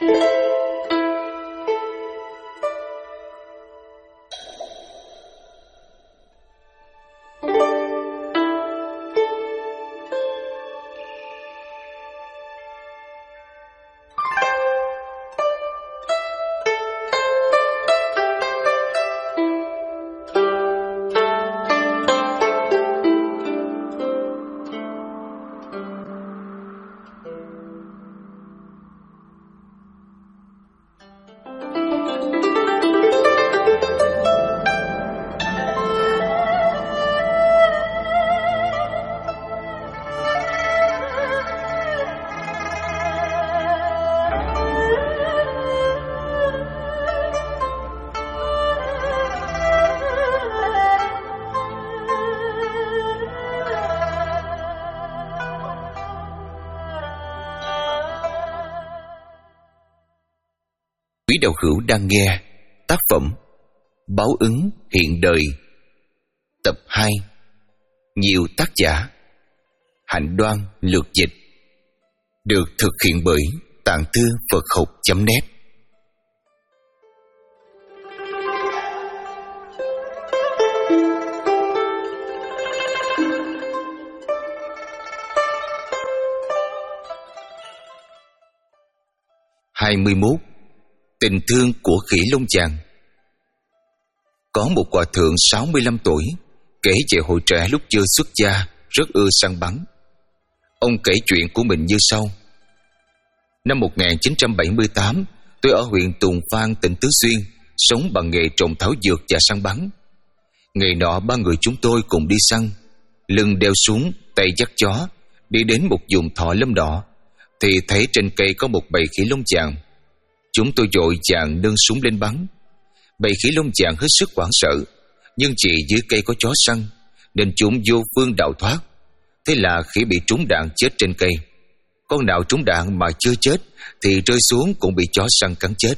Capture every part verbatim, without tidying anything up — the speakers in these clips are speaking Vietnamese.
Quý đạo hữu đang nghe tác phẩm Báo ứng hiện đời, tập hai, nhiều tác giả, Hạnh Đoan lược dịch, được thực hiện bởi Tạng Thư Phật Học chấm net. hai mươi mốt. Tình thương của khỉ lông vàng. Có một hòa thượng sáu mươi lăm tuổi kể về hồi trẻ lúc chưa xuất gia rất ưa săn bắn. Ông kể chuyện của mình như sau. Năm một nghìn chín trăm bảy mươi tám, tôi ở huyện Tùng Phan, tỉnh Tứ Xuyên, sống bằng nghề trồng thảo dược và săn bắn. Ngày nọ ba người chúng tôi cùng đi săn, lưng đeo súng, tay dắt chó, đi đến một vùng thọ lâm đỏ, thì thấy trên cây có một bầy khỉ lông vàng. Chúng tôi vội vàng nâng súng lên bắn. Bầy khỉ lông vàng hết sức hoảng sợ, nhưng chỉ dưới cây có chó săn nên chúng vô phương đào thoát. Thế là khỉ bị trúng đạn chết trên cây. Con nào trúng đạn mà chưa chết thì rơi xuống cũng bị chó săn cắn chết.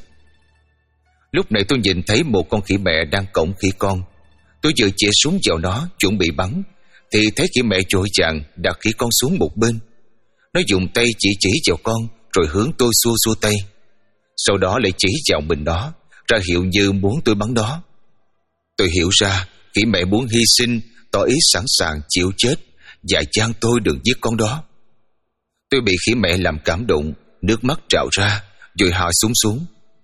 Lúc này tôi nhìn thấy một con khỉ mẹ đang cõng khỉ con. Tôi vừa chĩa súng vào nó chuẩn bị bắn thì thấy khỉ mẹ vội vàng đặt khỉ con xuống một bên. Nó dùng tay chỉ chỉ vào con rồi hướng tôi xua xua tay. Sau đó lại chỉ vào mình nó, ra hiệu như muốn tôi bắn nó. Tôi hiểu ra khỉ mẹ muốn hy sinh, tỏ ý sẵn sàng chịu chết và chan tôi đừng giết con đó. Tôi bị khỉ mẹ làm cảm động, nước mắt trào ra, rồi hạ súng xuống.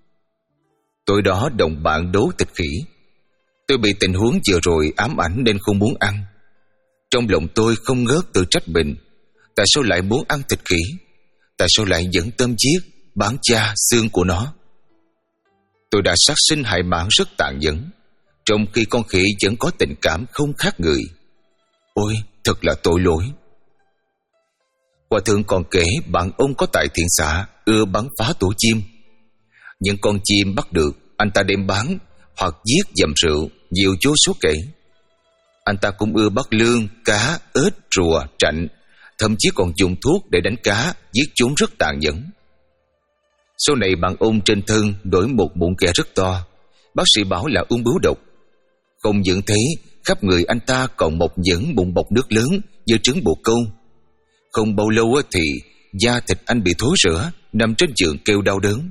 Tôi đó đồng bạn đấu thịt khỉ. Tôi bị tình huống vừa rồi ám ảnh nên không muốn ăn. Trong lòng tôi không ngớt tự trách mình. Tại sao lại muốn ăn thịt khỉ? Tại sao lại dẫn tâm giết, bán da xương của nó? Tôi đã sát sinh hại mạng rất tàn nhẫn, trong khi con khỉ vẫn có tình cảm không khác người. Ôi, thật là tội lỗi. Hòa thượng còn kể bạn ông có tại thiện xạ ưa bắn phá tổ chim. Những con chim bắt được anh ta đem bán hoặc giết dầm rượu, nhiều vô số kể. Anh ta cũng ưa bắt lươn, cá, ếch, rùa, trạnh, thậm chí còn dùng thuốc để đánh cá, giết chúng rất tàn nhẫn. Sau này bạn ông trên thân nổi một mụn kẻ rất to. Bác sĩ bảo là ung bướu độc. Không những thế, khắp người anh ta còn mọc những mụn bọc nước lớn như trứng bồ câu. Không bao lâu thì da thịt anh bị thối rữa, nằm trên giường kêu đau đớn.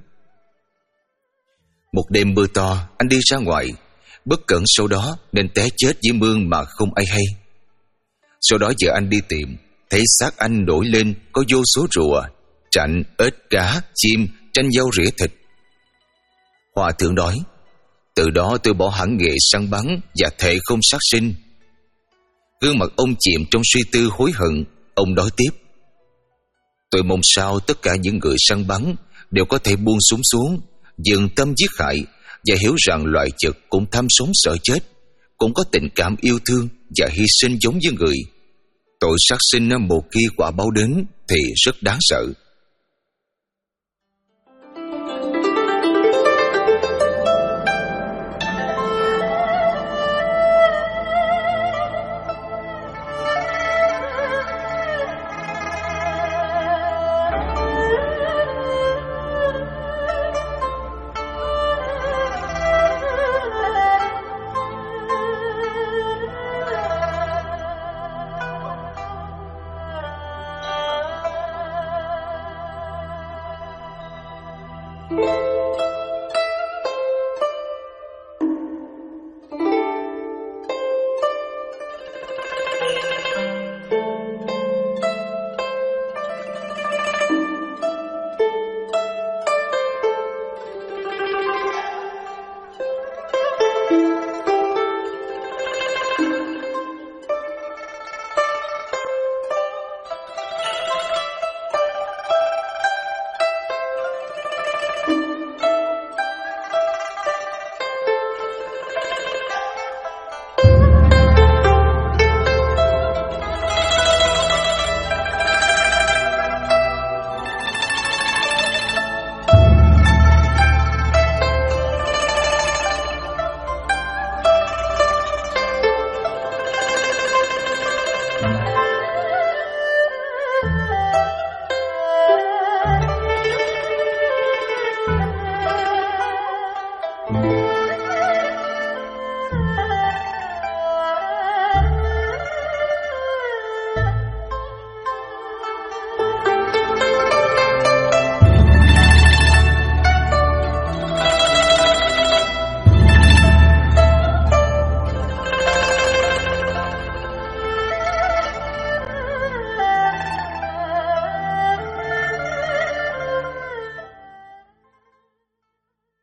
Một đêm mưa to, anh đi ra ngoài, bất cẩn sau đó nên té chết dưới mương mà không ai hay. Sau đó giờ anh đi tìm, thấy xác anh nổi lên có vô số rùa, trạnh, ếch, cá, chim tranh nhau rỉa thịt. Hòa thượng nói, từ đó tôi bỏ hẳn nghề săn bắn và thệ không sát sinh. Gương mặt ông chìm trong suy tư hối hận. Ông nói tiếp, tôi mong sao tất cả những người săn bắn đều có thể buông súng xuống, dừng tâm giết hại và hiểu rằng loài vật cũng tham sống sợ chết, cũng có tình cảm yêu thương và hy sinh giống như người. Tội sát sinh một khi quả báo đến thì rất đáng sợ.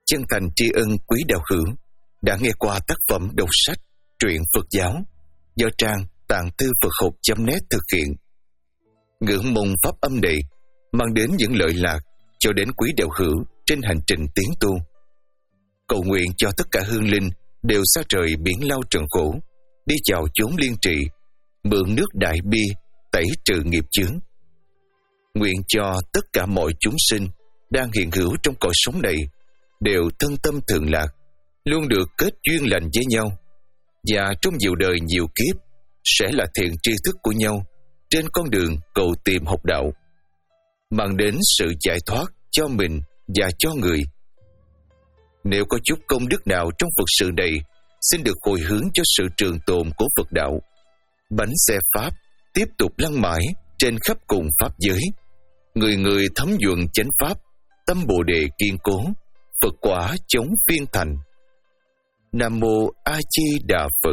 chân thành tri ân quý đạo hữu đã nghe qua tác phẩm đọc sách truyện Phật giáo do trang tạng thư Phật học chấm net thực hiện. Ngưỡng mong pháp âm này mang đến những lợi lạc cho đến quý đạo hữu trên hành trình tiến tu. Cầu nguyện cho tất cả hương linh đều xa trời biển lao trần khổ, đi vào chốn liên trị, mượn nước đại bi tẩy trừ nghiệp chướng. Nguyện cho tất cả mọi chúng sinh đang hiện hữu trong cõi sống này đều thân tâm thường lạc, luôn được kết duyên lành với nhau, và trong nhiều đời nhiều kiếp sẽ là thiện tri thức của nhau trên con đường cầu tìm học đạo, mang đến sự giải thoát cho mình và cho người. Nếu có chút công đức nào trong Phật sự này, xin được hồi hướng cho sự trường tồn của Phật đạo. Bánh xe Pháp tiếp tục lăn mãi trên khắp cùng Pháp giới. Người người thấm nhuận chánh Pháp, tâm Bồ Đề kiên cố, Phật quả chống phiên thành. Nam Mô A Di Đà Phật.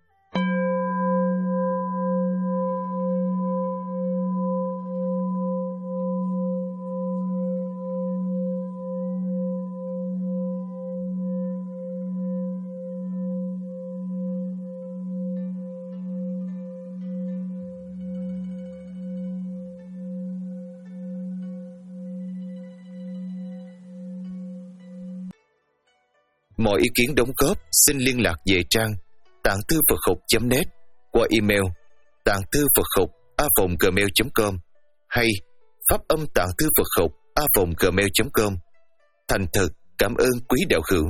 Mọi ý kiến đóng góp xin liên lạc về trang tạng thư Phật học chấm net qua email tạng thư Phật học a vòng gmail chấm com hay pháp âm tạng thư Phật học a vòng gmail chấm com. Thành thật cảm ơn quý đạo hữu.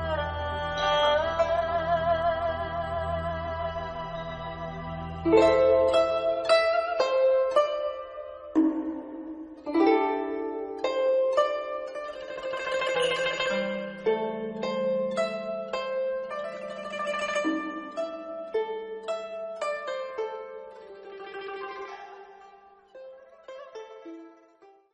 Thank you.